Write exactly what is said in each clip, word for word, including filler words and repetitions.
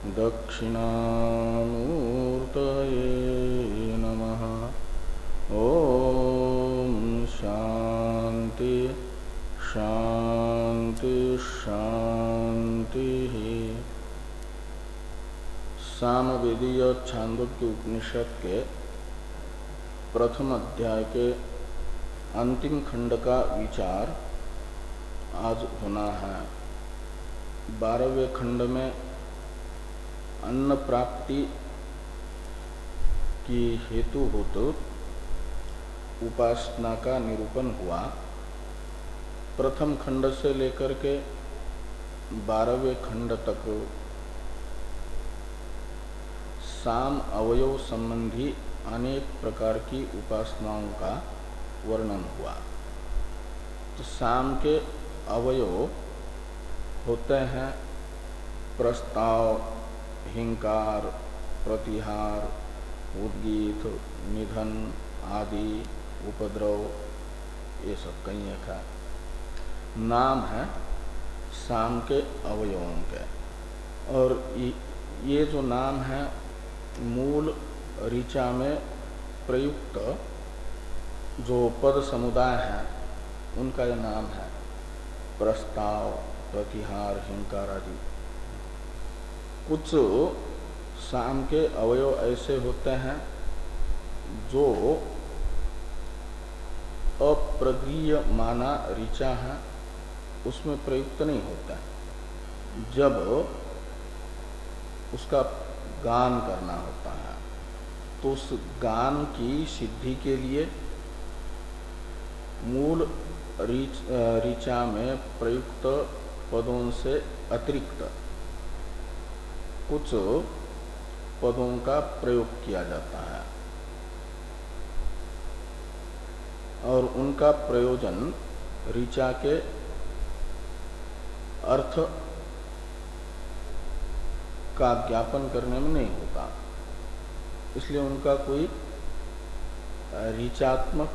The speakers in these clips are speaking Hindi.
दक्षिणामूर्तये नमः। ओम शांति शांति शांति। सामवेदीय छांदोग्य उपनिषद के प्रथम अध्याय के अंतिम खंड का विचार आज होना है। बारहवें खंड में अन्न प्राप्ति की हेतुभूत उपासना का निरूपण हुआ। प्रथम खंड से लेकर के बारहवें खंड तक साम अवयव संबंधी अनेक प्रकार की उपासनाओं का वर्णन हुआ। तो साम के अवयव होते हैं प्रस्ताव, हिंकार, प्रतिहार, उद्गीत, निधन आदि, उपद्रव, ये सब कई एक है। नाम है साम के अवयवों के। और ये जो नाम है मूल ऋचा में प्रयुक्त जो पद समुदाय है उनका यह नाम है प्रस्ताव, प्रतिहार, हिंकार आदि। कुछ साम के अवयव ऐसे होते हैं जो अप्रगीय माना ऋचा है, उसमें प्रयुक्त नहीं होता है। जब उसका गान करना होता है तो उस गान की सिद्धि के लिए मूल ऋचा में प्रयुक्त पदों से अतिरिक्त कुछ पदों का प्रयोग किया जाता है और उनका प्रयोजन ऋचा के अर्थ का ज्ञापन करने में नहीं होता। इसलिए उनका कोई ऋचात्मक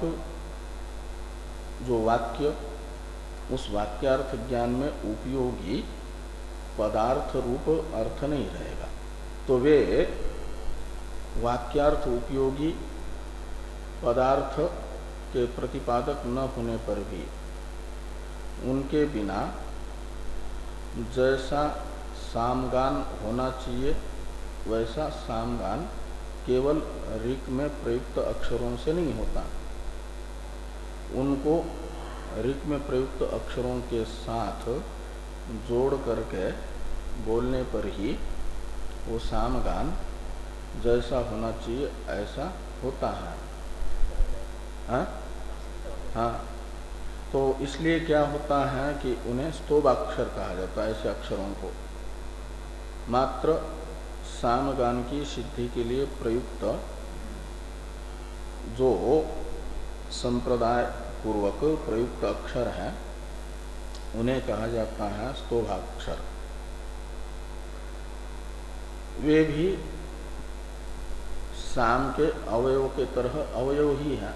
जो वाक्य उस वाक्यार्थ ज्ञान में उपयोगी पदार्थ रूप अर्थ नहीं रहेगा। तो वे वाक्यार्थ उपयोगी पदार्थ के प्रतिपादक न होने पर भी उनके बिना जैसा सामगान होना चाहिए वैसा सामगान केवल ऋक में प्रयुक्त अक्षरों से नहीं होता। उनको ऋक में प्रयुक्त अक्षरों के साथ जोड़ करके बोलने पर ही वो सामगान जैसा होना चाहिए ऐसा होता है। हाँ हाँ। तो इसलिए क्या होता है कि उन्हें स्तोभाक्षर कहा जाता है। ऐसे अक्षरों को मात्र सामगान की सिद्धि के लिए प्रयुक्त जो संप्रदाय पूर्वक प्रयुक्त अक्षर है उन्हें कहा जाता है स्तोभाक्षर। वे भी साम के अवयव के तरह अवयव ही हैं।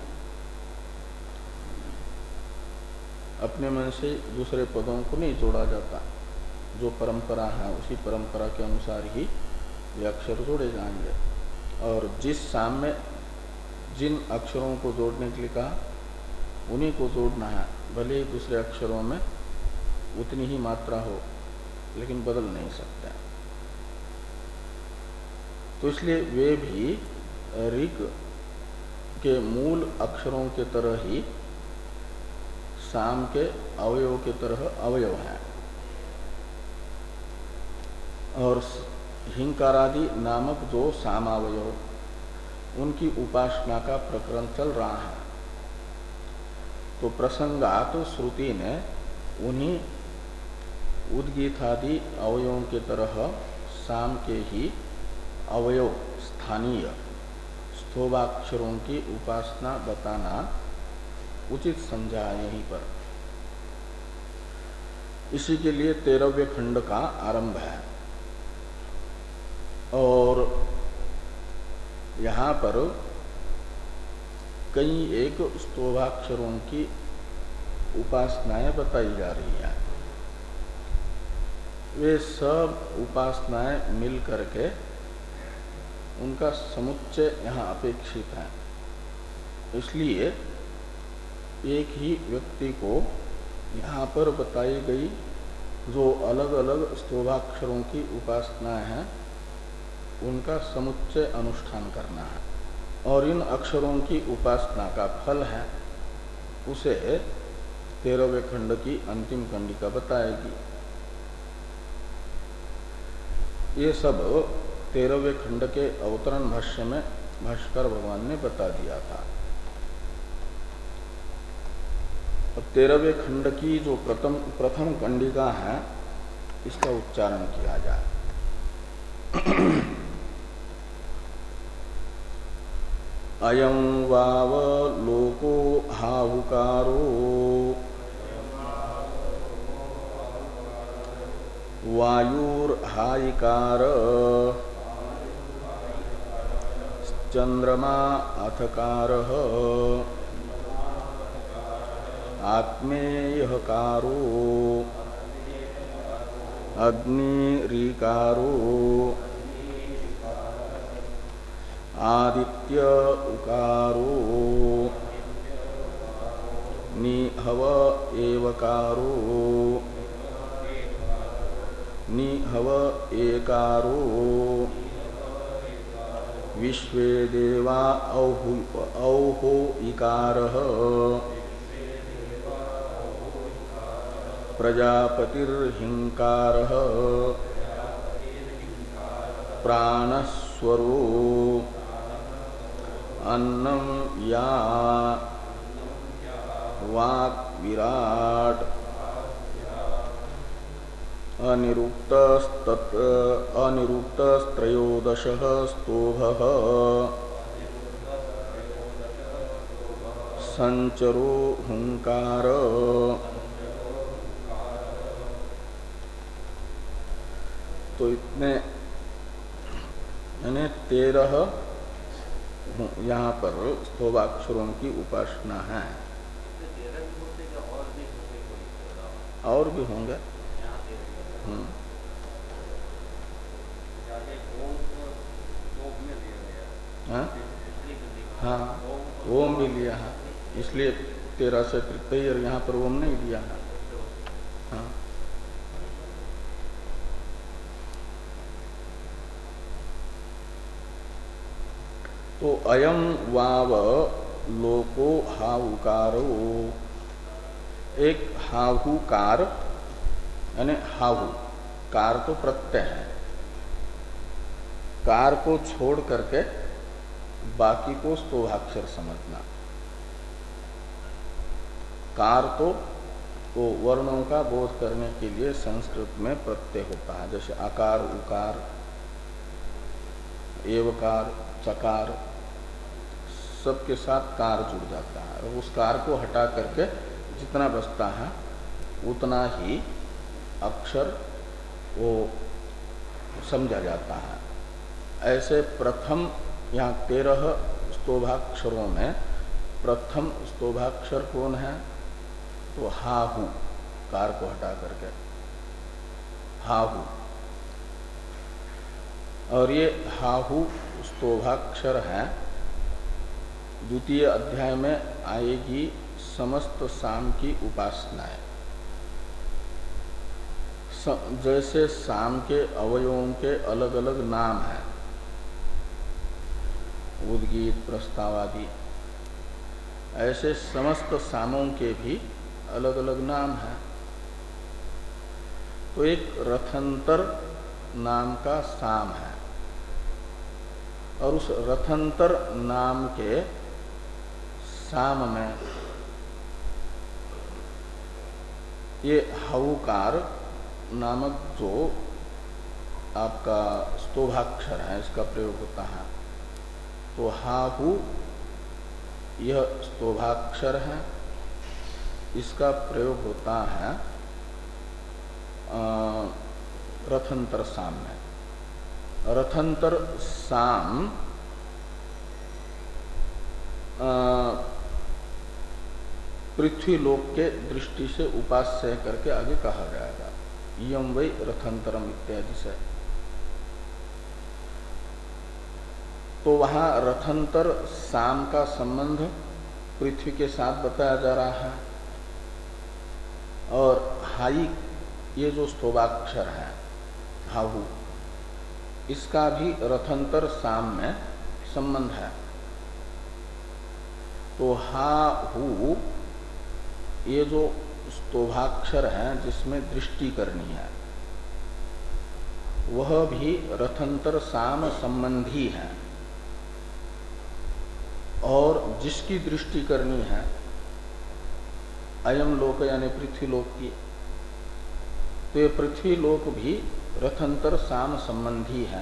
अपने मन से दूसरे पदों को नहीं जोड़ा जाता। जो परंपरा है उसी परंपरा के अनुसार ही ये अक्षर जोड़े जाएंगे। और जिस साम में जिन अक्षरों को जोड़ने के लिए कहा उन्हीं को जोड़ना है। भले ही दूसरे अक्षरों में उतनी ही मात्रा हो लेकिन बदल नहीं सकते। तो इसलिए वे भी ऋक के मूल अक्षरों के तरह ही साम के अवयव के तरह अवयव हैं। और हिंकारादि नामक जो सामावयव उनकी उपासना का प्रकरण चल रहा है। तो प्रसंगात श्रुति ने उन्हीं उद्गीतादि अवयवों के तरह साम के ही अवयव स्थानीय स्थोभाक्षरों की उपासना बताना उचित समझा यहीं पर। इसी के लिए तेरहवें खंड का आरंभ है। और यहाँ पर कई एक स्तोभाक्षरों की उपासनाएं बताई जा रही है। वे सब उपासनाएं मिल करके उनका समुच्चय यहाँ अपेक्षित है। इसलिए एक ही व्यक्ति को यहाँ पर बताई गई जो अलग अलग स्तोभाक्षरों की उपासनाएं हैं उनका समुच्चय अनुष्ठान करना है, और इन अक्षरों की उपासना का फल है उसे तेरहवें खंड की अंतिम कंडिका बताएगी। ये सब तेरहवें खंड के अवतरण भाष्य में भाष्कर भगवान ने बता दिया था। अब तेरहवें खंड की जो प्रथम प्रथम कंडिका है इसका उच्चारण किया जाए। अयं वाव लोको हाहुकारो वायुर्हायिकार चंद्रमा अथकारः आत्मेयकारो अग्निरीकारो आदित्य उकारो निहव एवकारो निहव एकारो विश्वे देवा औहु औहो इकारः प्रजापतिर्हिंकारः प्राणस्वरो अन्नं या वाक् विराट अनिरुक्तस्तत् अनिरुक्तस्त्रयोदशः स्तोभः संचरो हुंकार। तो इतने यानी तेरह यहाँ पर स्तोभाक्षरों की उपासना है। और भी होंगे। हम्म हाँ हाँ ओम भी लिया है, इसलिए तेरह से तृतीय यहाँ पर ओम नहीं लिया है। हाँ तो अयम वाव लोको हाहुकारो, एक हाहुकार यानी हाहु कार तो प्रत्यय है, कार को छोड़ करके बाकी को स्तोभाक्षर समझना। कार तो तो वर्णों का बोध करने के लिए संस्कृत में प्रत्यय होता है, जैसे आकार उकार एवकार चकार सबके साथ कार जुड़ जाता है, और उस कार को हटा करके जितना बचता है उतना ही अक्षर वो समझा जाता है। ऐसे प्रथम यहाँ तेरह स्तोभाक्षरों में प्रथम स्तोभाक्षर कौन है? तो हाहु, कार को हटा करके हाहु, और ये हाहु स्तोभाक्षर है। द्वितीय अध्याय में आएगी समस्त साम की उपासनाएं। जैसे साम के अवयवों के अलग अलग नाम हैं, उद्गीत प्रस्ताव आदि, ऐसे समस्त सामों के भी अलग अलग नाम हैं। तो एक रथंतर नाम का साम है, और उस रथंतर नाम के साम में ये हाहुकार नामक जो आपका स्तोभाक्षर है इसका प्रयोग होता है। तो हाहु यह स्तोभाक्षर है, इसका प्रयोग होता है रथंतर साम में। रथंतर साम पृथ्वी लोक के दृष्टि से उपास्य करके आगे कहा जाएगा। यम वै रथंतरम इत्यादि से। तो वहां रथंतर साम का संबंध पृथ्वी के साथ बताया जा रहा है, और हाई ये जो स्तोभाक्षर है हाहु, इसका भी रथंतर साम में संबंध है। तो हा हु ये जो स्तोभाक्षर है जिसमें दृष्टि करनी है, वह भी रथंतर साम संबंधी है, और जिसकी दृष्टि करनी है अयम लोक यानी पृथ्वी लोक की, तो ये पृथ्वी लोक भी रथंतर साम संबंधी है।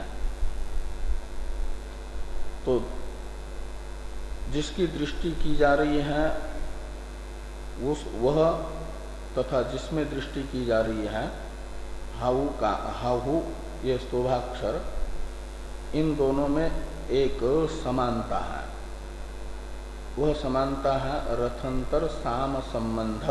तो जिसकी दृष्टि की जा रही है उस वह तथा जिसमें दृष्टि की जा रही है हाहु का हाहु ये स्तोभाक्षर, इन दोनों में एक समानता है। वह समानता है रथंतर साम संबंध,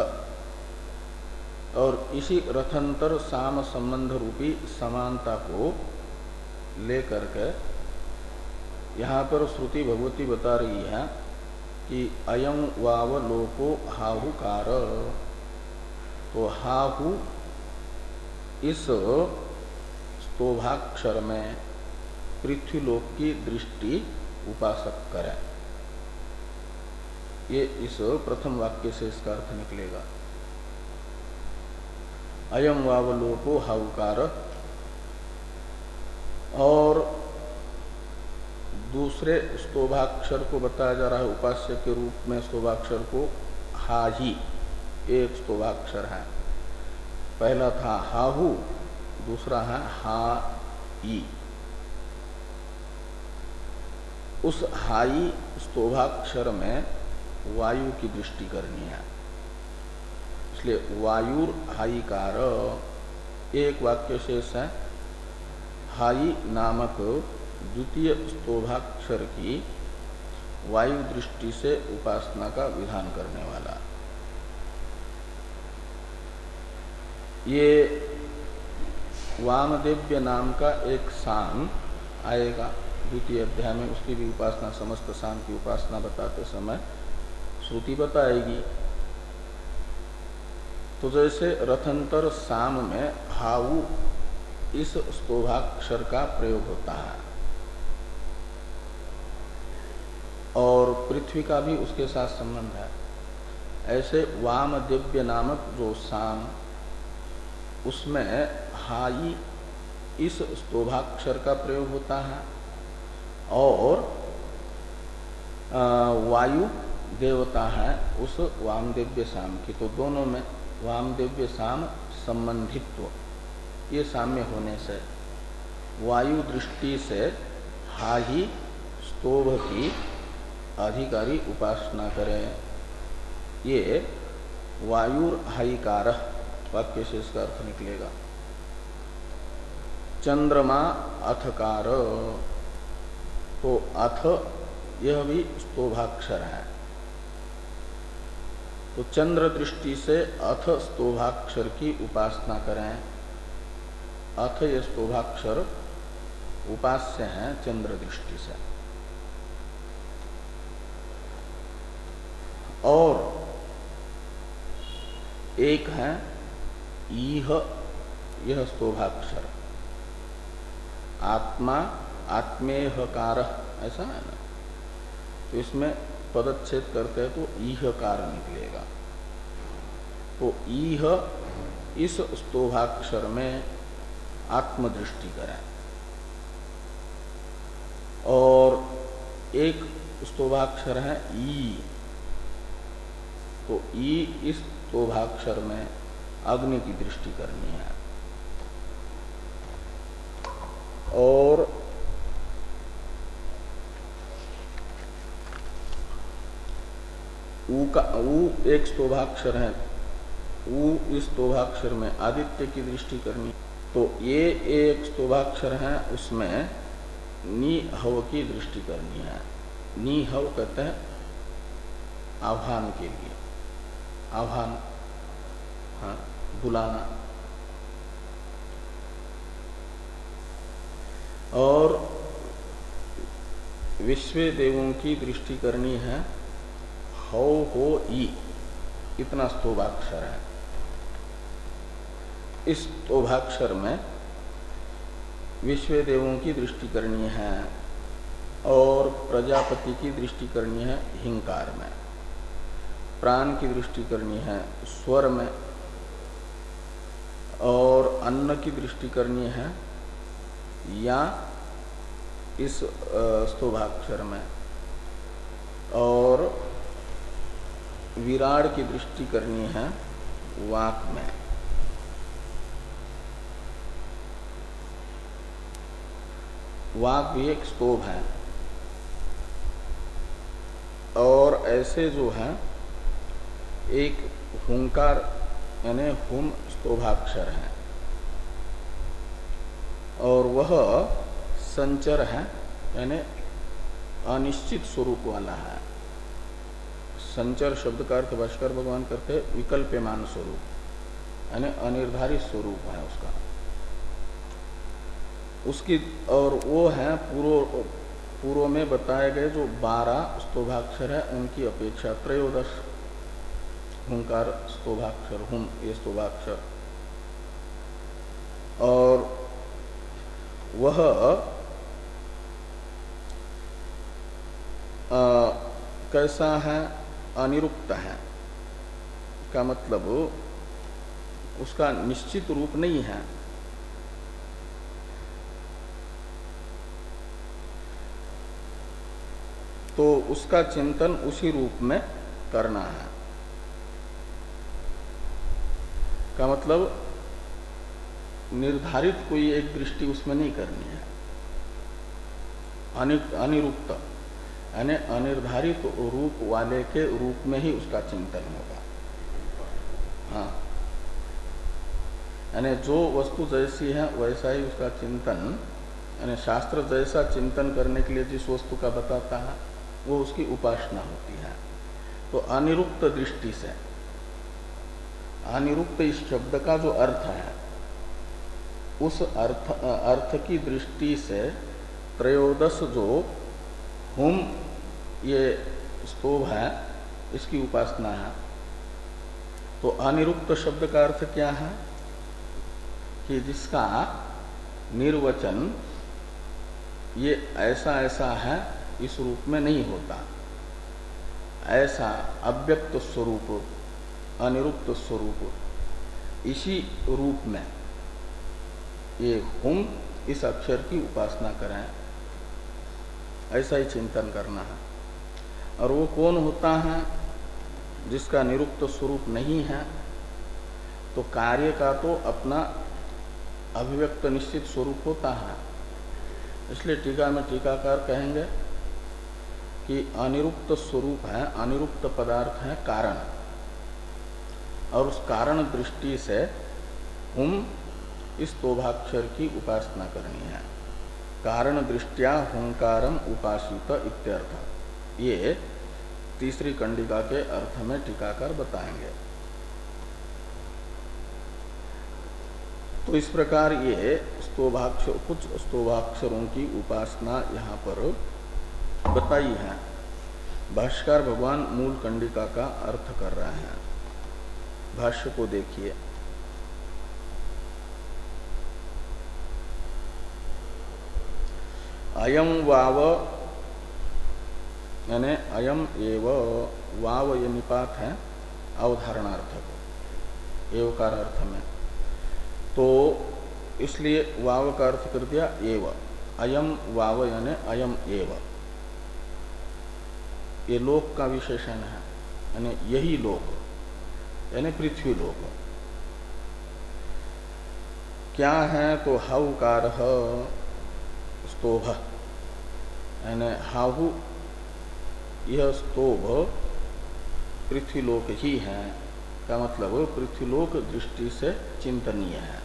और इसी रथंतर साम संबंध रूपी समानता को लेकर के यहाँ पर श्रुति भगवती बता रही है कि अयं वाव लोको हाहुकार। तो हाहु इस स्तोभाक्षर में पृथ्वी लोक की दृष्टि उपासक करे। ये इस प्रथम वाक्य से इसका अर्थ निकलेगा। अयं वाव लोको हाहुकार, और दूसरे स्तोभाक्षर को बताया जा रहा है उपास्य के रूप में। स्तोभाक्षर को हा ही एक स्तोभाक्षर है। पहला था हाहु, दूसरा है हा ई। उस हाई स्तोभाक्षर में वायु की दृष्टि करनी है, इसलिए वायुर हाईकार एक वाक्य शेष है। हाई नामक द्वितीय स्तोभाक्षर की वायु दृष्टि से उपासना का विधान करने वाला। ये वामदेव्य नाम का एक साम आएगा द्वितीय अध्याय में, उसकी भी उपासना, समस्त साम की उपासना बताते समय श्रुति बताएगी। तो जैसे रथंतर साम में हाउ इस स्तोभाक्षर का प्रयोग होता है, और पृथ्वी का भी उसके साथ संबंध है, ऐसे वामदेव्य नामक जो साम, उसमें हाई इस स्तोभाक्षर का प्रयोग होता है, और वायु देवता है उस वामदेव्य साम की। तो दोनों में वामदेव्य साम संबंधित्व, ये साम्य होने से वायु दृष्टि से हाही स्तोभ की अधिकारी उपासना करें। ये वायुर हाईकार वाक्य से इसका अर्थ निकलेगा। चंद्रमा अथकार, तो अथ यह भी स्तोभाक्षर है। तो चंद्र दृष्टि से अथ स्तोभाक्षर की उपासना करें। अथ ये स्तोभाक्षर उपास्य हैं चंद्र दृष्टि से। और एक है ईह, यह स्तोभाक्षर आत्मा आत्मेयकार, ऐसा है ना। तो इसमें पदच्छेद करते हैं तो ईहकार निकलेगा। तो ईह इस स्तोभाक्षर में आत्मदृष्टि करें। और एक स्तोभाक्षर है ई, तो ई इस स्तोभाक्षर में अग्नि की दृष्टि करनी है। और ऊ का ऊ एक स्तोभाक्षर है, ऊ इस स्तोभाक्षर में आदित्य की दृष्टि करनी। तो ये एक स्तोभाक्षर है, उसमें नी हव की दृष्टि करनी है। नी हव कहते हैं आह्वान के लिए, आह्वान, हाँ, बुलाना। और विश्व देवों की दृष्टि करनी है हौ हो ई, इतना स्तोभाक्षर है। इस स्तोभाक्षर में विश्व देवों की दृष्टि करनी है और प्रजापति की दृष्टि करनी है हिंकार में, प्राण की दृष्टि करनी है स्वर में, और अन्न की दृष्टि करनी है या इस स्तोभाक्षर में, और विराड की दृष्टि करनी है वाक में। वाक भी एक स्तोभ है, और ऐसे जो है एक हुंकार यानी हुम स्तोभाक्षर है, और वह संचर है यानी अनिश्चित स्वरूप वाला है। संचर शब्द का अर्थ भाष्कर भगवान करते हैं विकल्प्यमान स्वरूप यानी अनिर्धारित स्वरूप है उसका, उसकी। और वो है पूर्व पूर्व में बताए गए जो बारह स्तोभाक्षर है उनकी अपेक्षा त्रयोदश हुंकार स्तोभाक्षर, हुम ये स्तोभाक्षर, और वह आ, कैसा है, अनिरुक्त है का मतलब उसका निश्चित रूप नहीं है। तो उसका चिंतन उसी रूप में करना है का मतलब निर्धारित कोई एक दृष्टि उसमें नहीं करनी है। अनिरुक्त यानी अनिर्धारित रूप वाले के रूप में ही उसका चिंतन होगा। हाँ, यानी जो वस्तु जैसी है वैसा ही उसका चिंतन, यानी शास्त्र जैसा चिंतन करने के लिए जिस वस्तु का बताता है वो उसकी उपासना होती है। तो अनिरुक्त दृष्टि से, अनिरुक्त इस शब्द का जो अर्थ है उस अर्थ अर्थ की दृष्टि से त्रयोदश जो हुम ये स्तोभ है इसकी उपासना है। तो अनिरुक्त शब्द का अर्थ क्या है कि जिसका निर्वचन ये ऐसा ऐसा है इस रूप में नहीं होता, ऐसा अव्यक्त स्वरूप अनिरुक्त स्वरूप इसी रूप में ये हुम इस अक्षर की उपासना करें, ऐसा ही चिंतन करना है। और वो कौन होता है जिसका निरुक्त स्वरूप नहीं है? तो कार्य का तो अपना अभिव्यक्त निश्चित स्वरूप होता है। इसलिए टीका में टीकाकार कहेंगे कि अनिरुक्त स्वरूप है, अनिरुक्त पदार्थ है कारण, और उस कारण दृष्टि से हुम इस तोभाक्षर की उपासना करनी है। कारण दृष्टिया हुंकारम उपासित इत्यर्थ, ये तीसरी कंडिका के अर्थ में टीकाकार बताएंगे। तो इस प्रकार ये स्तोभाक्षर, कुछ स्तोभाक्षरों की उपासना यहाँ पर बताई है। भाष्यकार भगवान मूल कंडिका का अर्थ कर रहे हैं। भाष्य को देखिए। अयम वाव यानी अयम एव, वाव ये निपात है अवधारणार्थक एवकार अर्थ में, तो इसलिए वाव का अर्थ कर दिया एव। अयम वाव यानी अयम एव, ये लोक का विशेषण है, यानी यही लोक यानी पृथ्वी लोक। क्या है? तो हवकार स्तोभ यानी हाहु, यह स्तोभ पृथ्वीलोक ही है का मतलब पृथ्वीलोक दृष्टि से चिंतनीय है।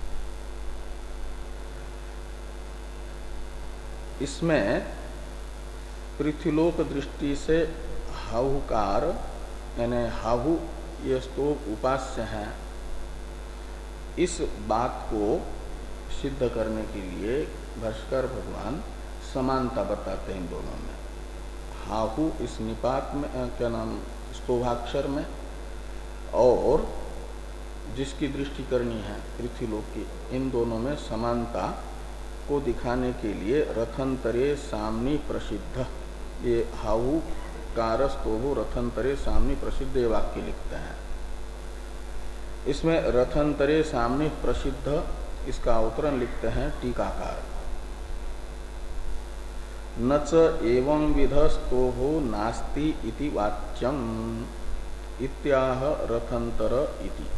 इसमें पृथ्वीलोक दृष्टि से हाहुकार यानी हाहु यह स्तोभ उपास्य है, इस बात को सिद्ध करने के लिए भाष्कर भगवान समानता बताते हैं इन दोनों में। हाहु इस निपात में क्या नाम स्तोभाक्षर में, और जिसकी दृष्टि करनी है पृथ्वीलोक की, इन दोनों में समानता को दिखाने के लिए रथंतरे सामनी प्रसिद्ध, ये हाहु कार स्तोभो रथंतरे सामनी प्रसिद्ध ये वाक्य लिखते हैं। इसमें रथंतरे सामनी प्रसिद्ध इसका अवतरण लिखते हैं टीकाकार। न च एवं विध स्तोभो नास्ति इति वाच्यम इत्याह रथंतर इति।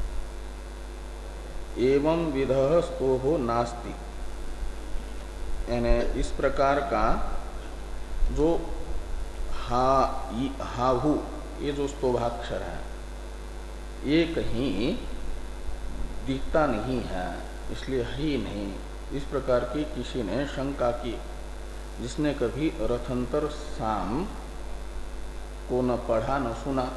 एवं विध स्तोभो नास्ति, यानी इस प्रकार का जो हा हाहु ये जो स्तोभाक्षर है ये कहीं दिखता नहीं है, इसलिए ही नहीं। इस प्रकार की किसी ने शंका की, जिसने कभी रथंतर साम को न पढ़ा न सुना,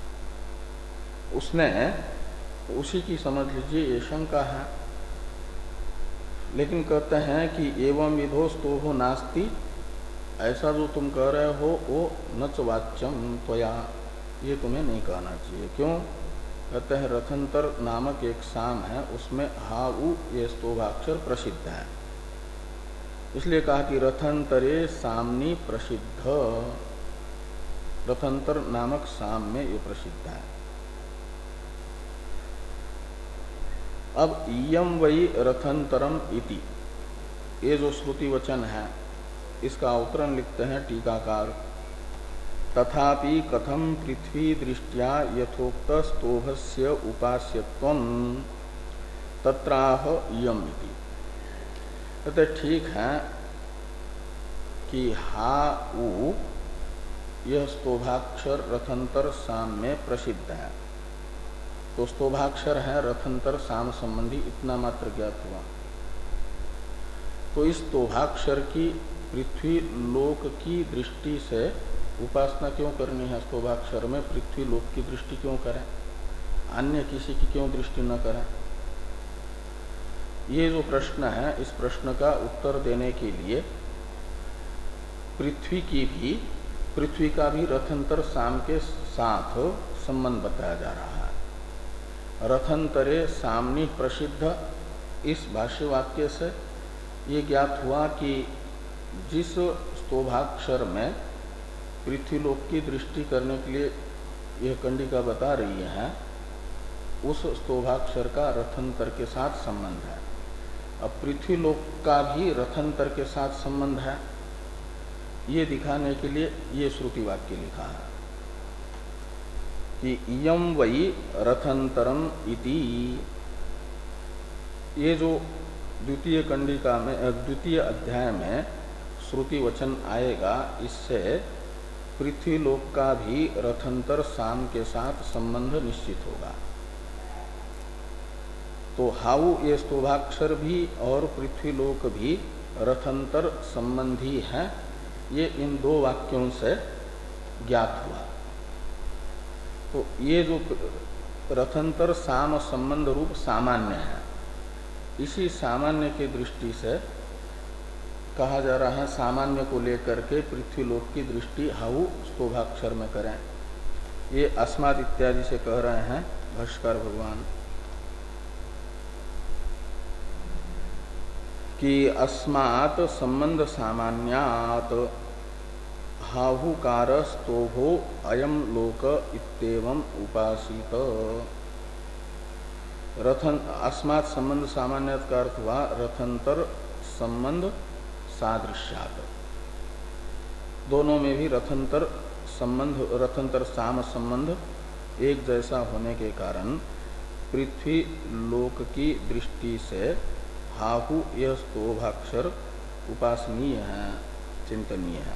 उसने उसी की समझ लीजिए ये शंका है। लेकिन कहते हैं कि एवं विधो स्तोभो नास्ति, ऐसा जो तुम कह रहे हो वो न च वाच्यम त्वया, ये तुम्हें नहीं कहना चाहिए। क्यों? कहते हैं रथंतर नामक एक साम है, उसमें हा उ ये स्तोभाक्षर प्रसिद्ध है, इसलिए कहा कि रथंतरे सामनी प्रसिद्ध, रथंतर नामक साम में ये प्रसिद्ध है। अब इयम वही रथंतरम इति, ये जो श्रुति वचन है इसका अवतरण लिखते हैं टीकाकार। तथापि कथम पृथ्वी दृष्टिया यथोक्त स्तोभस्य उपास्यत्वं तत्राह इयम इति। कहते ठीक है कि हा उ यह स्तोभाक्षर रथंतर साम में प्रसिद्ध है, तो स्तोभाक्षर है रथंतर साम संबंधी, इतना मात्र ज्ञात हुआ। तो इस स्तोभाक्षर की पृथ्वी लोक की दृष्टि से उपासना क्यों करनी है? स्तोभाक्षर में पृथ्वी लोक की दृष्टि क्यों करें, अन्य किसी की क्यों दृष्टि न करें? ये जो प्रश्न है, इस प्रश्न का उत्तर देने के लिए पृथ्वी की भी पृथ्वी का भी रथंतर साम के साथ संबंध बताया जा रहा है। रथंतरे सामनी प्रसिद्ध, इस भाष्य वाक्य से ये ज्ञात हुआ कि जिस स्तोभाक्षर में पृथ्वीलोक की दृष्टि करने के लिए यह कंडिका बता रही है, उस स्तोभाक्षर का रथंतर के साथ संबंध है। अब पृथ्वीलोक का भी रथंतर के साथ संबंध है, ये दिखाने के लिए ये श्रुति वाक्य लिखा है कि इयम वही रथंतरम इति। ये जो द्वितीय कंडिका में द्वितीय अध्याय में श्रुति वचन आएगा, इससे पृथ्वीलोक का भी रथंतर साम के साथ संबंध निश्चित होगा। तो हाउ ये स्तोभाक्षर भी और पृथ्वीलोक भी रथंतर संबंधी है, ये इन दो वाक्यों से ज्ञात हुआ। तो ये जो रथंतर साम संबंध रूप सामान्य है, इसी सामान्य की दृष्टि से कहा जा रहा है, सामान्य को लेकर के पृथ्वीलोक की दृष्टि हाउ स्तोभाक्षर में करें। ये अस्मात् इत्यादि से कह रहे हैं भाष्कर भगवान कि अस्मात् संबंध सामान्यात् हाहुकार स्तोभो अयम लोक इत्येवं उपासित। रथन अस्मात् संबंध सामान्यात् का अर्थ हुआ रथंतर संबंध सादृश्यात। दोनों में भी रथंतर संबंध रथंतर साम संबंध एक जैसा होने के कारण पृथ्वी लोक की दृष्टि से हाहु यह स्तोभाक्षर उपासनीय है, चिंतनीय है।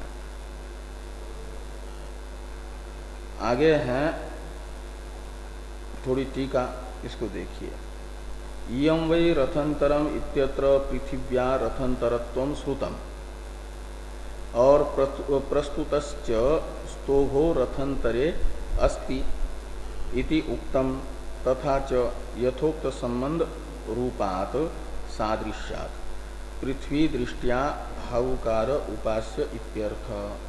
आगे है थोड़ी टीका, इसको देखिए। इयं वै रथंतरम इत्यत्र पृथिव्या रथंतरत्वं श्रुतम और प्रस्तुतश्च स्तोभो रथंतरे अस्ति इति उक्तम तथा च यथोक्त संबंध रूपात् सादृश्यात् पृथ्वी दृष्टिया हाउकार उपास्य इत्यर्थ।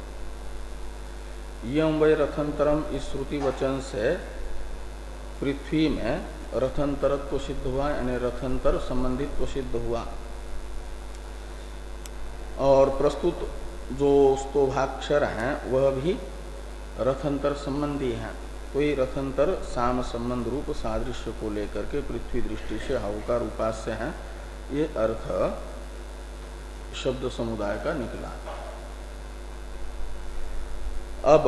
यम वै रथंतरम इस श्रुति वचन से पृथ्वी में रथंतरत्व सिद्ध हुआ, यानी रथंतर संबंधित्व सिद्ध हुआ। और प्रस्तुत जो स्तोभाक्षर हैं वह भी रथंतर संबंधी हैं। तो ये रथंतर साम संबंध रूप सादृश्य को लेकर के पृथ्वी दृष्टि से हाउकार उपास्य हैं, ये अर्थ शब्द समुदाय का निकला। अब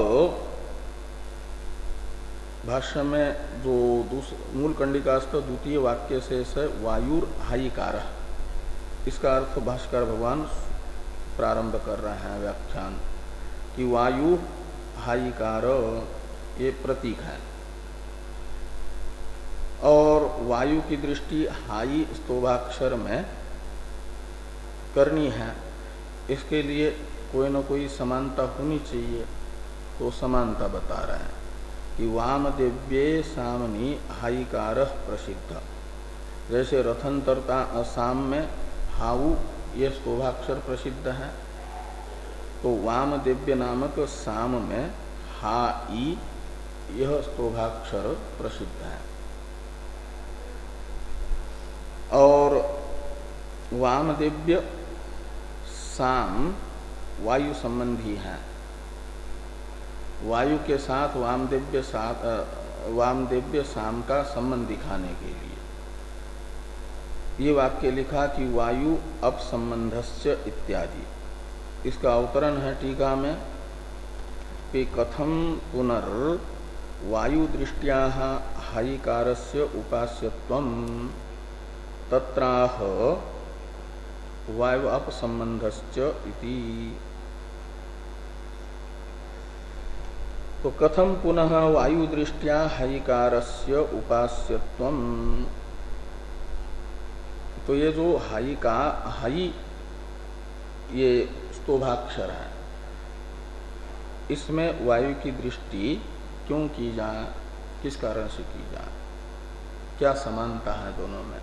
भाष्य में जो मूल कंडिकास्थ द्वितीय वाक्य से है वायुर हाइकार, इसका अर्थ भाष्कर भगवान प्रारंभ कर रहे हैं व्याख्यान कि वायु हाइकार ये प्रतीक है और वायु की दृष्टि हाई स्तोभाक्षर में करनी है। इसके लिए कोई न कोई समानता होनी चाहिए, तो समानता बता रहे हैं कि वामदेव्ये सामनी हाइकार प्रसिद्ध। जैसे रथंतरता साम में हाउ ये स्तोभाक्षर प्रसिद्ध है, तो वामदेव्य नामक साम में हा ई यह स्तोभाक्षर प्रसिद्ध है। और वामदेव्य साम वायु संबंधी है, वायु के साथ वामदेव्य साथ वामदेव्य साम का संबंध दिखाने के लिए ये वाक्य लिखा कि वायु अपसंबंधस्य इत्यादि। इसका अवतरण है टीका में कि कथम पुनर् वायु दृष्टिया हाइकारस्य उपास्यत्वं तत्राह वायु अपसंबंधस्य इति। तो कथम पुनः वायु दृष्टिया हाइकारस्य उपास्यत्वं, तो ये जो हाई का हाई ये स्तोभाक्षर है, इसमें वायु की दृष्टि क्यों की जाए, किस कारण से की जाए, क्या समानता है दोनों में।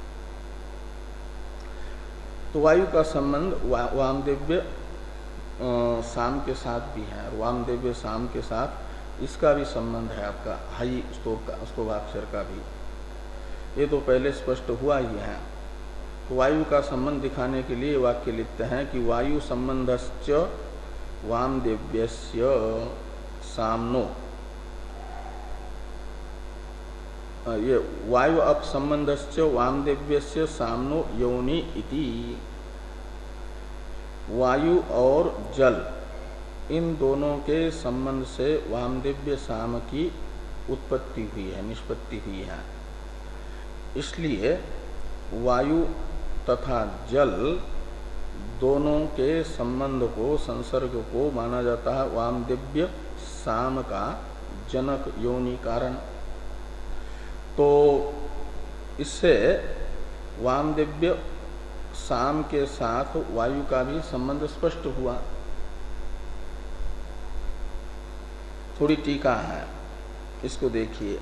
तो वायु का संबंध वा, वामदेव्य साम के साथ भी है, और वामदेव्य साम के साथ इसका भी संबंध है आपका हाई स्तोभाक्षर का भी, ये तो पहले स्पष्ट हुआ ही है। तो वायु का संबंध दिखाने के लिए वाक्य लिखते हैं कि वायु संबंधश्च वामदेव्यस्य सामनो, ये वायु अपसंबंधश्च वामदेव्यस्य सामनो योनि इति। वायु और जल इन दोनों के संबंध से वामदेव्य साम की उत्पत्ति हुई है, निष्पत्ति हुई है। इसलिए वायु तथा जल दोनों के संबंध को, संसर्ग को माना जाता है वामदेव्य साम का जनक योनि कारण। तो इससे वामदेव्य साम के साथ वायु का भी संबंध स्पष्ट हुआ। थोड़ी टीका है, इसको देखिए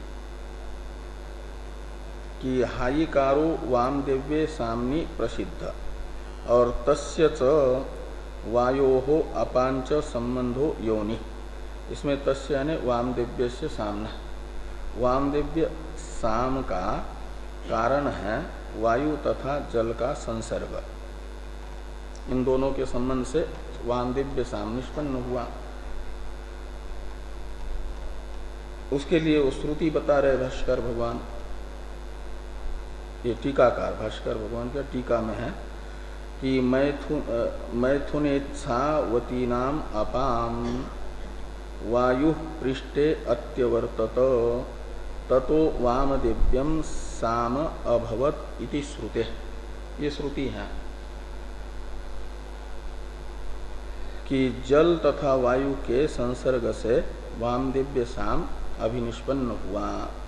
कि हाइकारो वामदेव्ये सामनी प्रसिद्ध और तस्य च वायोः अपांच संबंधो योनि। इसमें तस्य यानी वामदेव्य से सामना, वामदेव्य साम का कारण है वायु तथा जल का संसर्ग। इन दोनों के संबंध से वामदेव्य साम निष्पन्न हुआ। उसके लिए वो श्रुति बता रहे भाष्कर भगवान, ये टीकाकार भाष्कर भगवान का टीका में है कि मैथुन मैथुनेच्छावती नाम अपाम वायु पृष्ठे अत्यवर्तत ततो वामदेव्यम साम अभवत इति श्रुते। ये श्रुति है कि जल तथा वायु के संसर्ग से वामदेव्य साम अभिनिष्पन्न हुआ।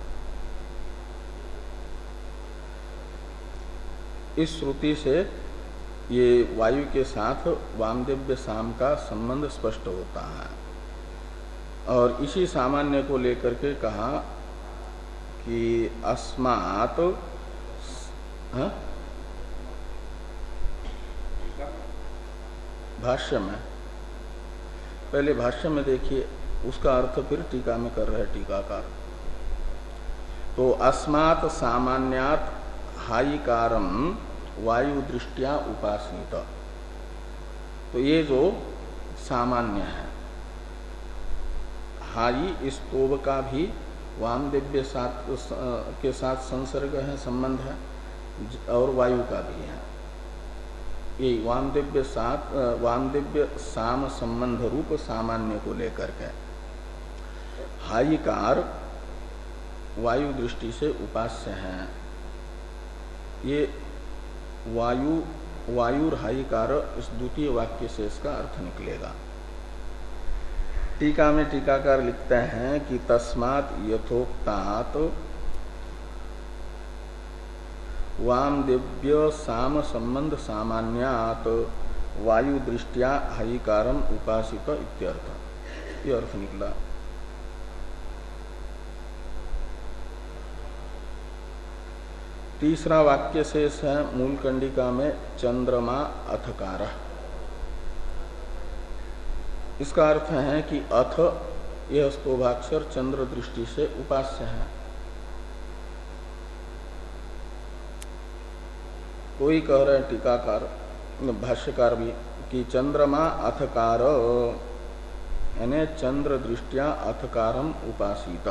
इस श्रुति से ये वायु के साथ वामदेव्य साम का संबंध स्पष्ट होता है। और इसी सामान्य को लेकर के कहा कि अस्मात् भाष्य में, पहले भाष्य में देखिए, उसका अर्थ फिर टीका में कर रहे टीकाकार। तो अस्मात् सामान्यात् हाइकारम वायु दृष्टिया उपासित, तो ये जो सामान्य है, हाई स्तोभ का भी वामदेव्य साथ के साथ संसर्ग है, संबंध है, और वायु का भी है। ये वामदेव्य साथ वामदेव्य साम संबंध रूप सामान्य को लेकर के हाइकार वायु दृष्टि से उपास्य हैं। ये वायु वायुर हाइकार इस द्वितीय वाक्य से इसका अर्थ निकलेगा। टीका में टीकाकार लिखते हैं कि तस्मात् यथोक्तात् वामदेव्य साम संबंध सामान्यात् वायु दृष्टिया हाइकारम उपासित इत्यर्थ, ये अर्थ निकला। तीसरा वाक्य शेष है मूल कंडिका में चंद्रमा अथकार। इसका अर्थ है कि अथ यह स्तोभाक्षर चंद्र दृष्टि से उपास्य है। कोई कह रहे हैं टीकाकार भाष्यकार भी कि चंद्रमा अथकार यानी चंद्र दृष्टिया अथकारम उपासित।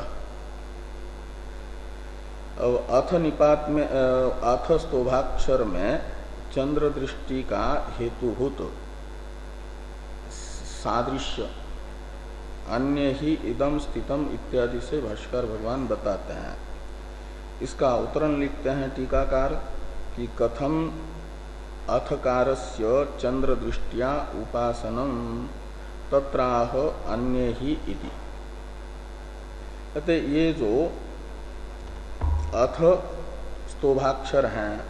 और अथ निपात में अथ स्तोभाक्षर में चंद्र दृष्टि का हेतुभूत सादृश्य अन्य ही इदम स्थितम इत्यादि से भाष्कर भगवान बताते हैं। इसका उत्तरण लिखते हैं टीकाकार कि कथम अथकारस्य चंद्र दृष्टिया उपासनम तत्राह अन्य ही इति। कहते ये जो अथ स्तोभाक्षर हैं,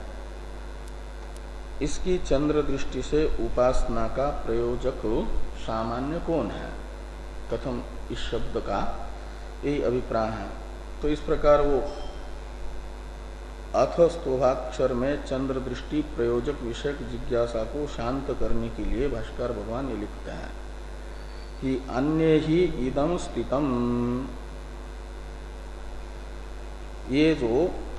इसकी चंद्र दृष्टि से उपासना का प्रयोजक सामान्य कौन है, कथम इस शब्द का यही अभिप्राय है। तो इस प्रकार वो अथ स्तोभाक्षर में चंद्र दृष्टि प्रयोजक विषयक जिज्ञासा को शांत करने के लिए भाष्कर भगवान ये लिखते हैं कि अन्य ही इदम स्थितम, ये जो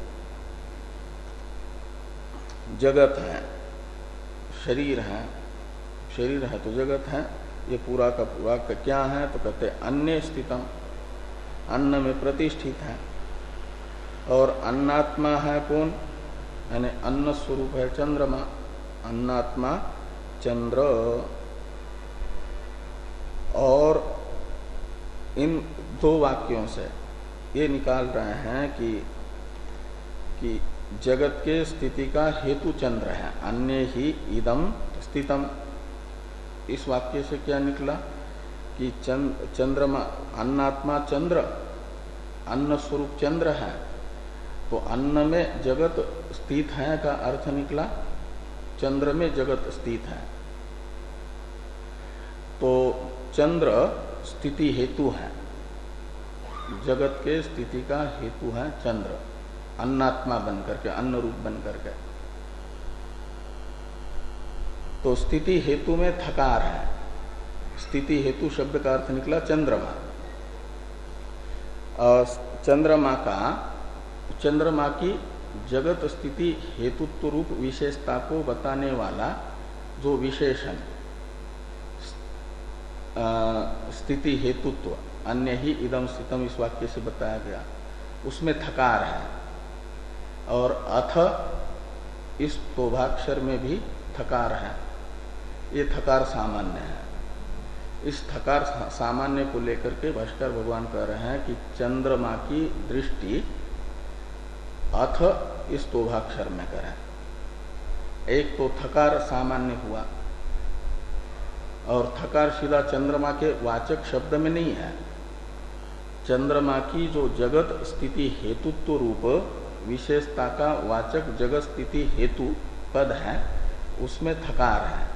जगत है, शरीर है, शरीर है तो जगत है, ये पूरा का पूरा का क्या है, तो कहते हैं अन्य स्थितम, अन्न में प्रतिष्ठित है। और अन्नात्मा है कौन, यानी अन्न स्वरूप है चंद्रमा, अन्नात्मा चंद्र। और इन दो वाक्यों से ये निकाल रहे हैं कि कि जगत के स्थिति का हेतु चंद्र है, अन्य ही इदम स्थितम। इस वाक्य से क्या निकला कि चंद्र चंद्रमा अन्नात्मा चंद्र, अन्न स्वरूप चंद्र है, तो अन्न में जगत स्थित है का अर्थ निकला चंद्र में जगत स्थित है। तो चंद्र स्थिति हेतु है, जगत के स्थिति का हेतु है चंद्र, अन्नात्मा बनकर के, अन्न रूप बनकर के। तो स्थिति हेतु में थकार है, स्थिति हेतु शब्द का अर्थ निकला चंद्रमा। और चंद्रमा का, चंद्रमा की जगत स्थिति हेतुत्व रूप विशेषता को बताने वाला जो विशेषण स्थिति हेतुत्व अन्य ही इदम स्थितम इस वाक्य से बताया गया, उसमें थकार है। और अथ इस तोभाक्षर में भी थकार है, ये थकार सामान्य है। इस थकार सामान्य को लेकर के भाष्कर भगवान कह रहे हैं कि चंद्रमा की दृष्टि अथ इस तोभाक्षर में करें। एक तो थकार सामान्य हुआ, और थकार सीधा चंद्रमा के वाचक शब्द में नहीं है, चंद्रमा की जो जगत स्थिति हेतुत्व रूप विशेषता का वाचक जगत स्थिति हेतु पद है, उसमें थकार है।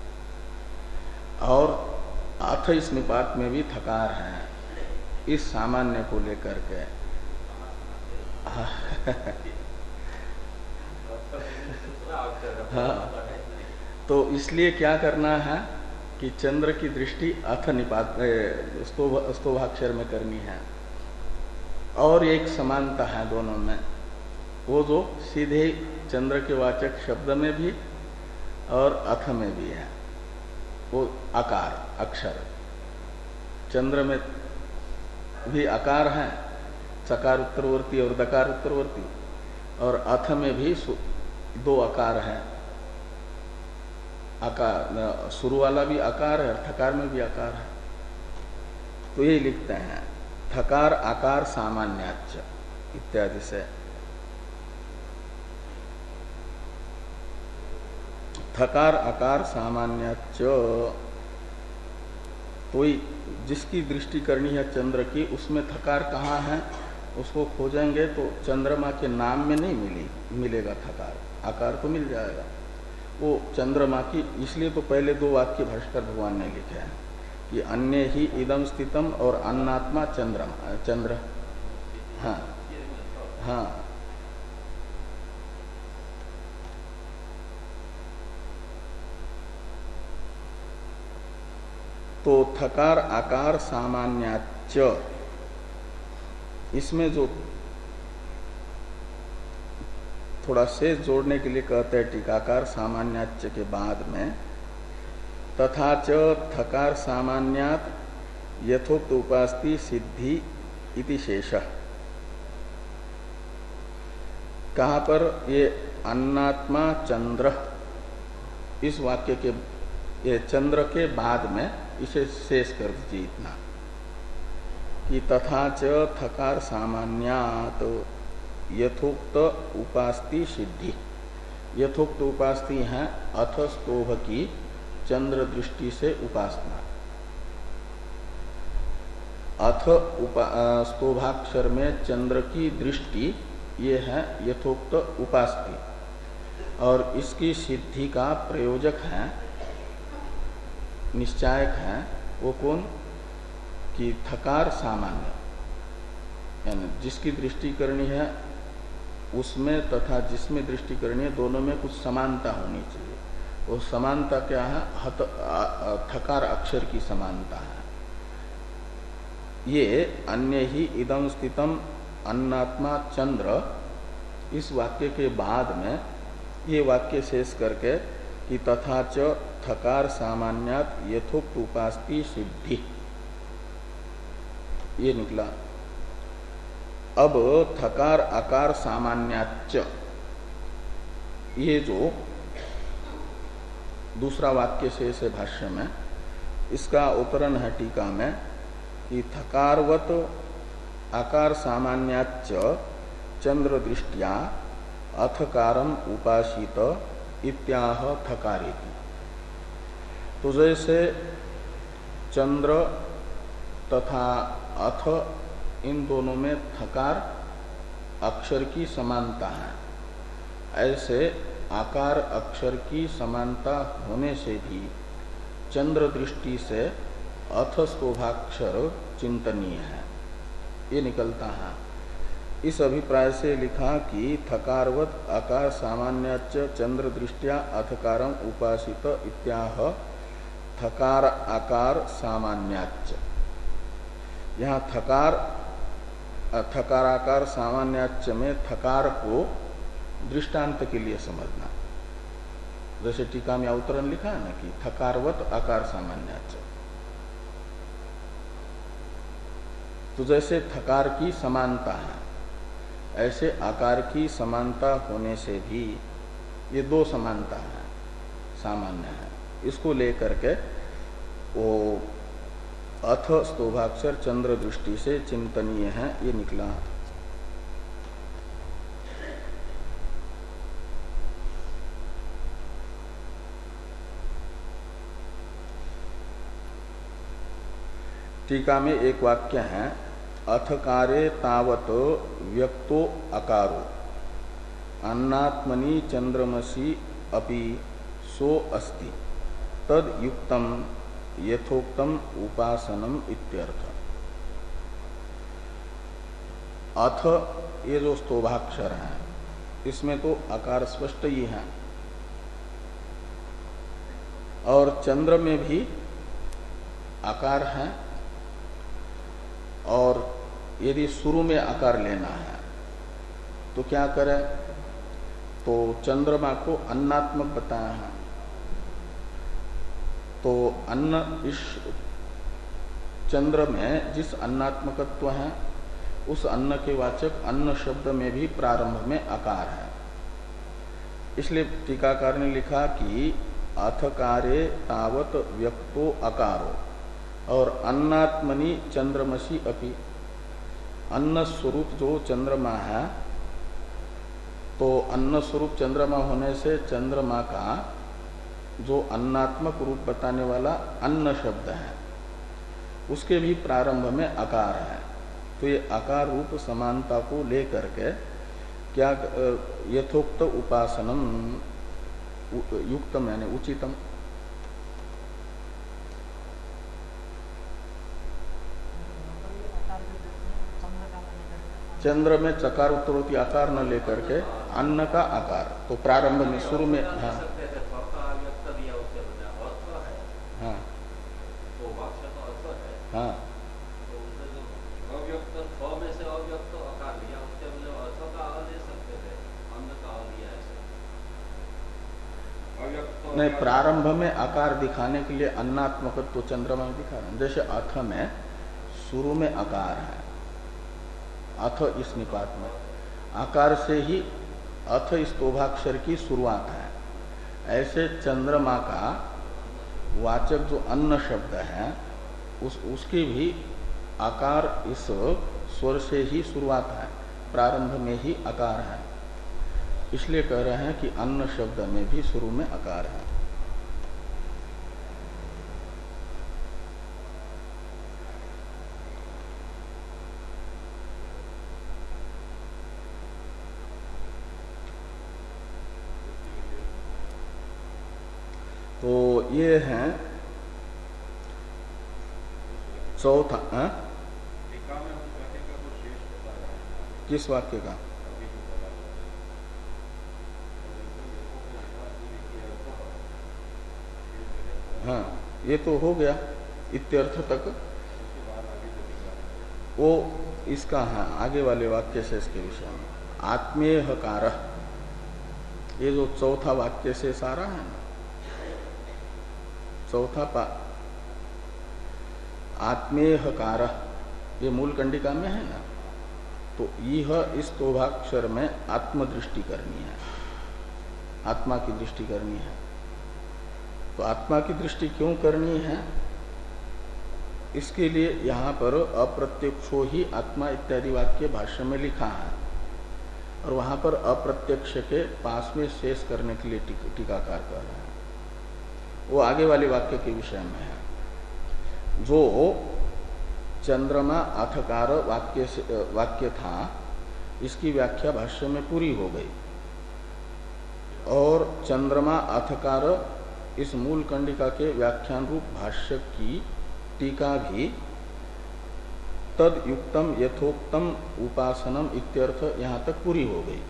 और अथ इस निपात में भी थकार है, इस सामान्य को लेकर के। हाँ, तो इसलिए क्या करना है कि चंद्र की दृष्टि अथ निपात स्तोभ स्तोभाक्षर में करनी है, और एक समानता है दोनों में, वो जो सीधे चंद्र के वाचक शब्द में भी और अथ में भी है, वो आकार अक्षर। चंद्र में भी आकार है, चकार उत्तरवर्ती और दकार उत्तरवर्ती, और अथ में भी दो आकार है, आकार शुरू वाला भी आकार है और थकार में भी आकार है। तो ये लिखते हैं थकार आकार सामान्याच इत्यादि से। थकार आकार सामान्याच, तो जिसकी दृष्टि करनी है चंद्र की, उसमें थकार कहाँ है उसको खोजेंगे तो चंद्रमा के नाम में नहीं मिली मिलेगा थकार, आकार तो मिल जाएगा वो चंद्रमा की। इसलिए तो पहले दो वाक्य भास्कर भगवान ने लिखे हैं कि अन्य ही इदम स्थितम और अन्नात्मा चंद्रमा चंद्र। हाँ हाँ, तो थकार आकार सामान्याच, इसमें जो थोड़ा से जोड़ने के लिए कहते हैं टीकाकार सामान्याच के बाद में, तथा च थकार सामान्यात यथोक्त उपास्ति सिद्धि इति शेषः। कहाँ पर ये अन्नात्मा चंद्र इस वाक्य के, ये चंद्र के बाद में इसे शेष कर दीजिए इतना कि तथा च थकार सामान्यात यथोक्त उपास्ति सिद्धि। यथोक्त उपास्ति है अथ स्तोभ की चंद्र दृष्टि से उपासना। अथ उपा स्तोभाक्षर में चंद्र की दृष्टि ये है यथोक्त उपास्ति, और इसकी सिद्धि का प्रयोजक है, निश्चायक है वो कौन कि थकार सामान्य, यानी जिसकी दृष्टि करनी है उसमें तथा जिसमें दृष्टि करनी है दोनों में कुछ समानता होनी चाहिए। वो समानता क्या है? हत थकार अक्षर की समानता है। ये अन्य ही इदम स्थितम अन्नात्मा चंद्र इस वाक्य के बाद में ये वाक्य शेष करके कि तथा च थकार सामान्यात यथोक्त उपास्ति सिद्धि, ये निकला। अब थकार आकार सामान्याच, ये जो दूसरा वाक्य शेष है भाष्य में, इसका उत्तरण है टीका में कि थकारवत आकार सामान्याच चंद्र दृष्टिया अथकारम उपासित इत्याह थकारेति। तो जैसे चंद्र तथा अथ इन दोनों में थकार अक्षर की समानता है, ऐसे आकार अक्षर की समानता होने से भी चंद्र दृष्टि से अथ स्तोभाक्षर चिंतनीय है, ये निकलता है। इस अभिप्राय से लिखा कि थकारवत आकार सामान्याच चंद्र दृष्टिया अथकारम उपासित इत्याह थकार आकार सामान्याच। यहाँ थकार थकाराकार सामान्याच में थकार को दृष्टांत के लिए समझना, जैसे टीका में अवतरण लिखा है ना कि थकारवत आकार सामान्याच, तो जैसे थकार की समानता है ऐसे आकार की समानता होने से भी ये दो समानता है, सामान्य है, इसको लेकर के वो अथ स्तोभाक्षर चंद्र दृष्टि से चिंतनीय है, ये निकला। टीका में एक वाक्य है, अथकारे तावत व्यक्तो अकारो अन्नात्मनि चंद्रमसि अपि सो अस्ति तद युक्तम यथोक्तम उपासनम इत्यर्थ। अथ ये जो स्तोभाक्षर है इसमें तो आकार स्पष्ट ही है, और चंद्र में भी आकार है और यदि शुरू में आकार लेना है तो क्या करें? तो चंद्रमा को अन्नात्मक बताया है। तो अन्न, इस चंद्र में जिस अन्नात्मकत्व है उस अन्न के वाचक अन्न शब्द में भी प्रारंभ में आकार है। इसलिए टीकाकार ने लिखा कि अथकारे तावत व्यक्तो अकारो और अन्नात्मनि चंद्रमसी अपि। अन्न स्वरूप जो चंद्रमा है तो अन्न स्वरूप चंद्रमा होने से चंद्रमा का जो अन्नात्मक रूप बताने वाला अन्न शब्द है उसके भी प्रारंभ में आकार है। तो ये आकार रूप समानता को लेकर के क्या यथोक्त उपासनम युक्तम यानी उचितम। चंद्र में चकार उत्तरोती आकार न लेकर के अन्न का आकार, तो प्रारंभ में शुरू में हाँ हाँ हाँ नहीं, प्रारंभ में आकार दिखाने के लिए अन्नात्मकत्व तो चंद्रमा में दिखा रहे हैं। जैसे अथ में शुरू में आकार है, अथ इस निपात में आकार से ही अथ इस तोभाक्षर की शुरुआत है। ऐसे चंद्रमा का वाचक जो अन्न शब्द है उस उसकी भी आकार इस स्वर से ही शुरुआत है, प्रारंभ में ही आकार है। इसलिए कह रहे हैं कि अन्न शब्द में भी शुरू में आकार है। तो ये है चौथा। हाँ? किस वाक्य का? हाँ, ये तो हो गया इत्यर्थ तक। वो इसका है आगे वाले वाक्य से इसके विषय में आत्मेयकार, ये जो चौथा वाक्य से सारा है ना, चौथा पा आत्मेयकार, ये मूल कंडिका में है ना। तो यह इस तोभाक्षर में आत्मदृष्टि करनी है, आत्मा की दृष्टि करनी है। तो आत्मा की दृष्टि क्यों करनी है? इसके लिए यहाँ पर अप्रत्यक्षो ही आत्मा इत्यादि वाक्य भाष्य में लिखा है और वहां पर अप्रत्यक्ष के पास में शेष करने के लिए टीकाकार कर रहे हैं। वो आगे वाले वाक्य के विषय में है। जो चंद्रमा अथकार वाक्य से वाक्य था, इसकी व्याख्या भाष्य में पूरी हो गई और चंद्रमा अथकार इस मूल कंडिका के व्याख्यान रूप भाष्य की टीका भी तद युक्तम यथोक्तम उपासनम इत्यर्थ यहाँ तक पूरी हो गई।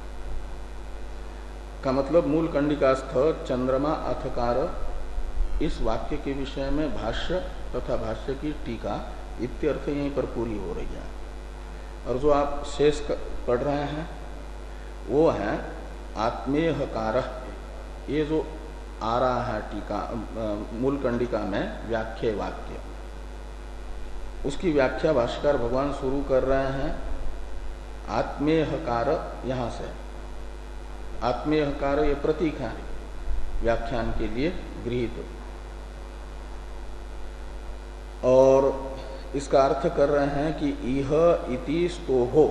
का मतलब मूल कंडिकास्थ चंद्रमा अथकार इस वाक्य के विषय में भाष्य तथा भाष्य की टीका इत्यर्थ यहीं पर पूरी हो रही है। और जो आप शेष पढ़ रहे हैं वो है आत्मेयकार। ये जो आ रहा है टीका मूल कंडिका में व्याख्या वाक्य, उसकी व्याख्या भाष्यकार भगवान शुरू कर रहे हैं आत्मेयकार। यहाँ से आत्मेयकार ये प्रतीक है व्याख्यान के लिए गृहीत, और इसका अर्थ कर रहे हैं कि इह इति स्तोहो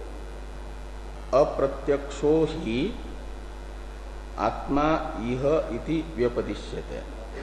अप्रत्यक्षो ही आत्मा इह इति व्यपदिश्यते।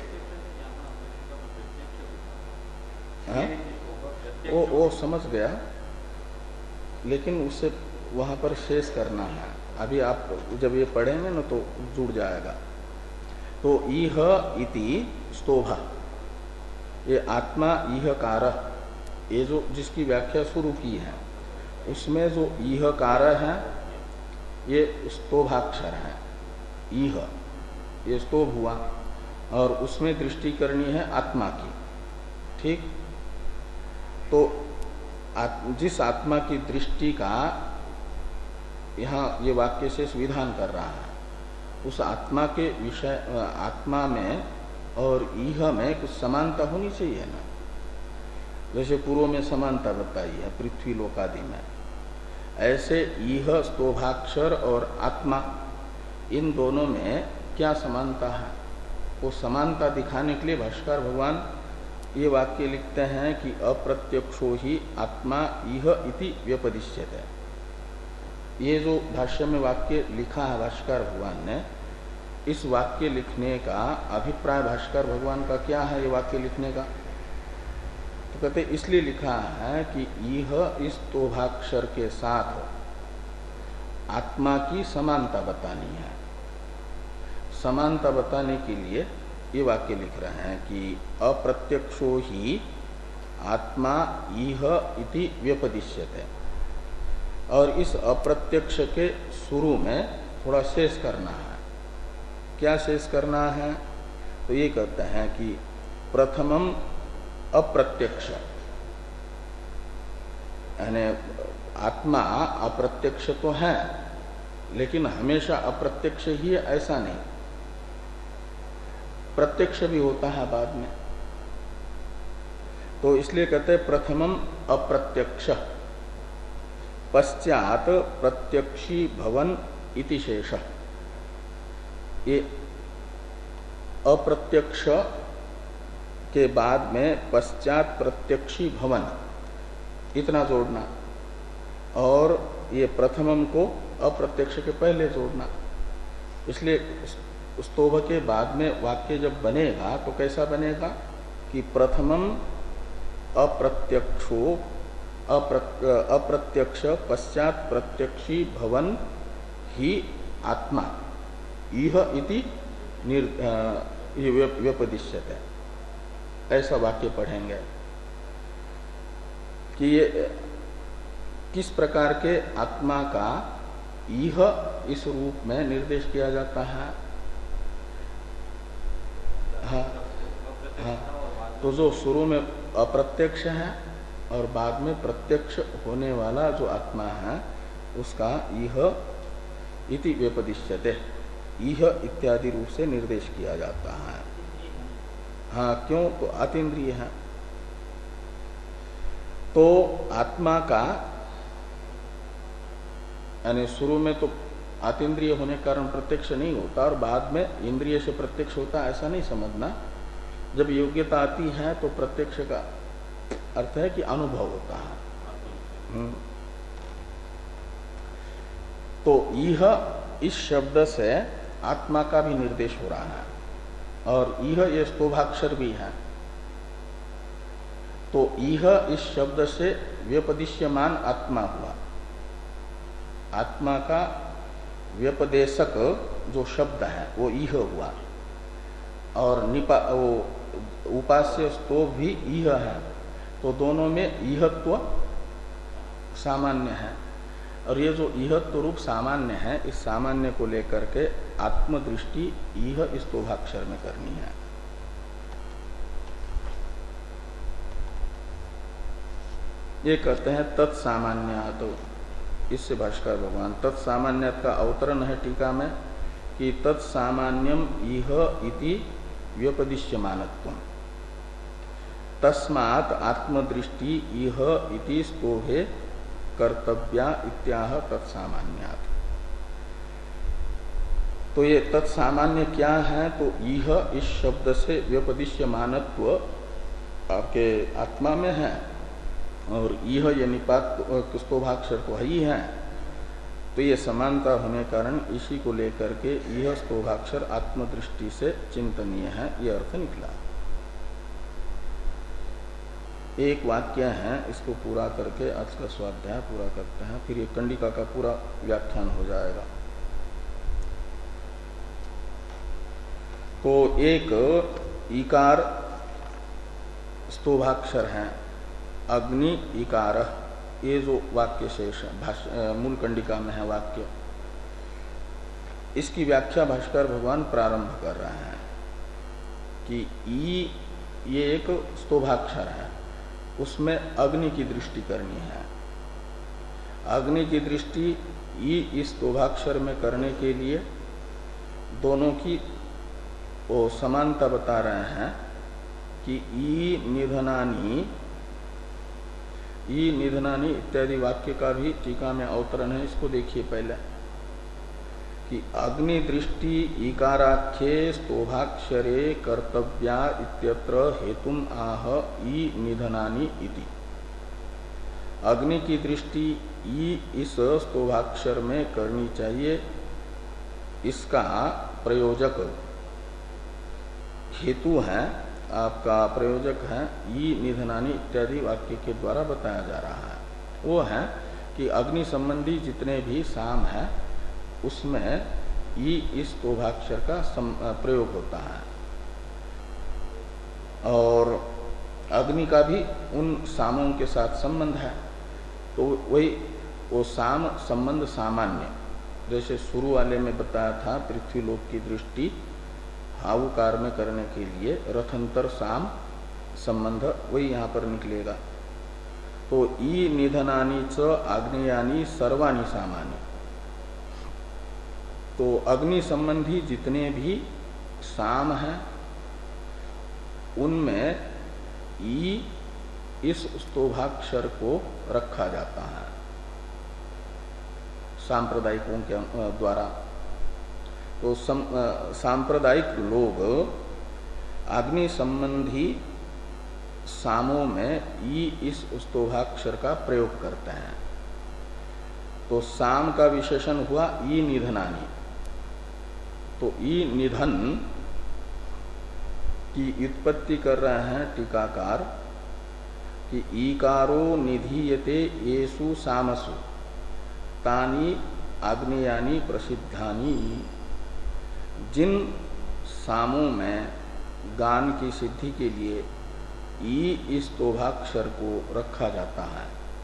वो वो समझ गया, लेकिन उससे वहां पर शेष करना है। अभी आप जब ये पढ़ेंगे ना तो जुड़ जाएगा। तो इह इति स्तोभा, ये आत्मा इह कार, ये जो जिसकी व्याख्या शुरू की है उसमें जो इह कार है ये स्तोभाक्षर है। इह ये स्तोभ हुआ और उसमें दृष्टि करनी है आत्मा की। ठीक। तो जिस आत्मा की दृष्टि का यहाँ ये वाक्य से विधान कर रहा है, उस आत्मा के विषय आत्मा में और इह में कुछ समानता होनी चाहिए ना। जैसे पूर्व में समानता बताई है पृथ्वी लोकादि में, ऐसे इह स्तोभाक्षर और आत्मा, इन दोनों में क्या समानता है, वो समानता दिखाने के लिए भाष्कर भगवान ये वाक्य लिखते हैं कि अप्रत्यक्षो ही आत्मा इह इति व्यपदिश्यते। ये जो भाष्य में वाक्य लिखा है भाष्कर भगवान ने, इस वाक्य लिखने का अभिप्राय भाष्कर भगवान का क्या है? ये वाक्य लिखने का तो कहते इसलिए लिखा है कि यह इस तोभाक्षर के साथ आत्मा की समानता बतानी है। समानता बताने के लिए ये वाक्य लिख रहे हैं कि अप्रत्यक्षो ही आत्मा इह इति व्यपदिश्यते। और इस अप्रत्यक्ष के शुरू में थोड़ा शेष करना है। क्या शेष करना है? तो ये कहते हैं कि प्रथमम अप्रत्यक्ष, यानी आत्मा अप्रत्यक्ष तो है लेकिन हमेशा अप्रत्यक्ष ही है ऐसा नहीं, प्रत्यक्ष भी होता है बाद में। तो इसलिए कहते हैं प्रथमम अप्रत्यक्ष पश्चात प्रत्यक्षी भवन इति शेष। ये अप्रत्यक्ष के बाद में पश्चात प्रत्यक्षी भवन इतना जोड़ना, और ये प्रथमम को अप्रत्यक्ष के पहले जोड़ना। इसलिए स्तोभ के बाद में वाक्य जब बनेगा तो कैसा बनेगा कि प्रथमम अप्रत्यक्षो अप्रत्यक्ष पश्चात प्रत्यक्षी भवन ही आत्मा इह इति व्यपदिश्यते। ऐसा वाक्य पढ़ेंगे कि ये किस प्रकार के आत्मा का यह इस रूप में निर्देश किया जाता है। हाँ हाँ, तो जो शुरू में अप्रत्यक्ष है और बाद में प्रत्यक्ष होने वाला जो आत्मा है उसका यह इति व्यपदिश्यते, यह इत्यादि रूप से निर्देश किया जाता है। हाँ, क्यों? तो अतीन्द्रिय है। तो आत्मा का यानी शुरू में तो अतीन्द्रिय होने के कारण प्रत्यक्ष नहीं होता और बाद में इंद्रिय से प्रत्यक्ष होता, ऐसा नहीं समझना। जब योग्यता आती है तो प्रत्यक्ष का अर्थ है कि अनुभव होता है। तो यह इस शब्द से आत्मा का भी निर्देश हो रहा है और यह ये स्तोभाक्षर भी है। तो यह इस शब्द से व्यपदिश्यमान आत्मा हुआ। आत्मा का व्यपदेशक जो शब्द है वो यह हुआ, और निपा वो उपास्य स्तोभ भी यह है। तो दोनों में इहत्व सामान्य है, और ये जो इहत्व रूप सामान्य है, इस सामान्य को लेकर के आत्मदृष्टि यह स्तोभाक्षर में करनी है। ये कहते हैं तत्सामान्यात्। तो इससे भाष्कर भगवान तत्सामान्यात् का अवतरण है टीका में कि तत्सामान्यम इह इति व्यपदिश्यमानत्वम् तस्मात् आत्मदृष्टि इह इति स्तोभे कर्तव्या इत्याह तत्सामान्यात्। तो ये तत्सामान्य क्या है? तो यह इस शब्द से व्यपदिश्यमानत्व आपके आत्मा में है, और यह ये निपात स्तोभाक्षर तो ही है। तो ये समानता होने कारण इसी को लेकर के यह स्तोभाक्षर आत्मदृष्टि से चिंतनीय है, यह अर्थ निकला। एक वाक्य है, इसको पूरा करके आज का स्वाध्याय पूरा करते हैं, फिर ये कंडिका का पूरा व्याख्यान हो जाएगा। तो एक इकार स्तोभाक्षर है, अग्नि इकार, ये जो वाक्य शेष है मूल कंडिका में है वाक्य, इसकी व्याख्या भाष्कर भगवान प्रारंभ कर रहे हैं कि ई ये एक स्तोभाक्षर है, उसमें अग्नि की दृष्टि करनी है। अग्नि की दृष्टि ई इस स्तोभाक्षर में करने के लिए दोनों की वो समानता बता रहे हैं कि ई निधनानी ई निधनानी इत्यादि वाक्य का भी टीका में अवतरण है। इसको देखिए पहले कि अग्नि दृष्टि इकाराख्ये स्तोभाक्षरे कर्तव्या इत्यत्र हेतुम आह ई निधनानी इति। अग्नि की दृष्टि ई इस स्तोभाक्षर में करनी चाहिए, इसका प्रयोजक हेतु है, आपका प्रयोजक है ई निधनानी इत्यादि वाक्य के द्वारा बताया जा रहा है। वो है कि अग्नि संबंधी जितने भी साम है उसमें ई इस स्तोभाक्षर का प्रयोग होता है, और अग्नि का भी उन सामों के साथ संबंध है। तो वही वो साम संबंध सामान्य, जैसे शुरू वाले में बताया था पृथ्वीलोक की दृष्टि हावुकार में करने के लिए रथंतर साम संबंध, वही यहाँ पर निकलेगा। तो ई निधनानी च आग्नेयानी सर्वाणी सामान्य, तो अग्नि संबंधी जितने भी साम हैं उनमें ई इस स्तोभाक्षर को रखा जाता है सांप्रदायिकों के द्वारा। तो सम, सांप्रदायिक लोग अग्नि संबंधी सामों में ई इस स्तोभाक्षर का प्रयोग करते हैं। तो साम का विशेषण हुआ ई निधनानी। तो ई निधन की उत्पत्ति कर रहे हैं टीकाकार कि ईकारो निधीयते येषु सामसु तानि आग्नेयानि प्रसिद्धानि। जिन सामों में गान की सिद्धि के लिए ई इस स्तोभाक्षर को रखा जाता है,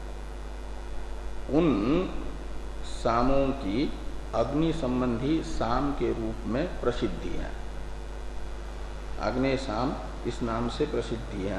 उन सामों की अग्नि संबंधी साम के रूप में प्रसिद्धि है। अग्नि साम इस नाम से प्रसिद्धि है।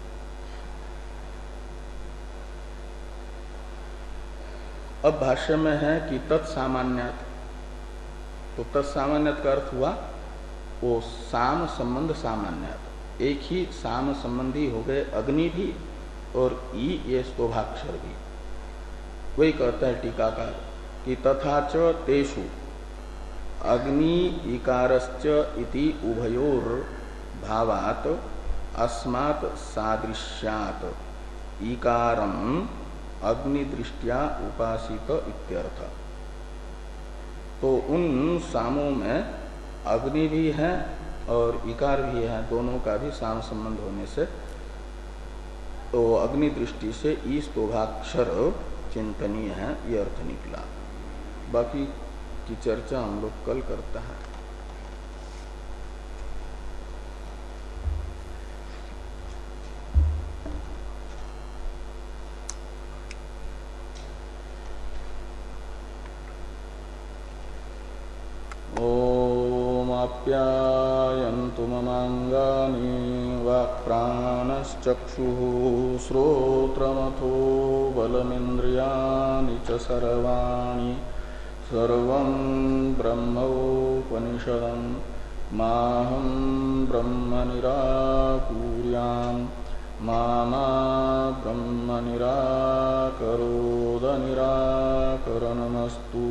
अब भाष्य में है कि तत्सामान्यात्, तो तत्सामान्यात् का अर्थ हुआ वो साम संबंध सामान्यात्, एक ही साम संबंधी हो गए अग्नि भी और ई ये स्तोभाक्षर भी। वही कहता है टीकाकार कि तथा च तेषु अग्नि इकारश्च इति उभयोर भावात अस्मात् सादृश्यात् इकारम अग्नि दृष्टिया उपासित इत्यर्थ। तो उन सामों में अग्नि भी है और इकार भी है, दोनों का भी साम संबंध होने से तो अग्नि दृष्टि से ई स्तोभाक्षर चिंतनीय है, ये अर्थ निकला। बाकी की चर्चा हम लोग कल करते हैं। आप्यायन्तु ममाङ्गानि वाक्प्राणश्चक्षुः श्रोत्रमथो बलमिन्द्रियाणि च सर्वाणि सर्वं ब्रह्मोपनिषदं माहं ब्रह्म निराकुर्यां मा मा ब्रह्म निराकरोद निराकरणमस्तु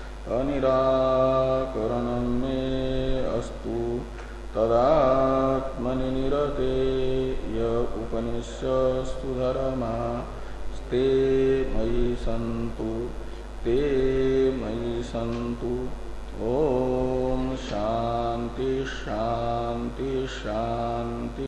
अनिराकरणं मे अस्तु तदात्मनि निरते य उपनिषत्सु धर्मा ते मयि सन्तु ते मयि सन्तु। ओम शांति शांति शांति।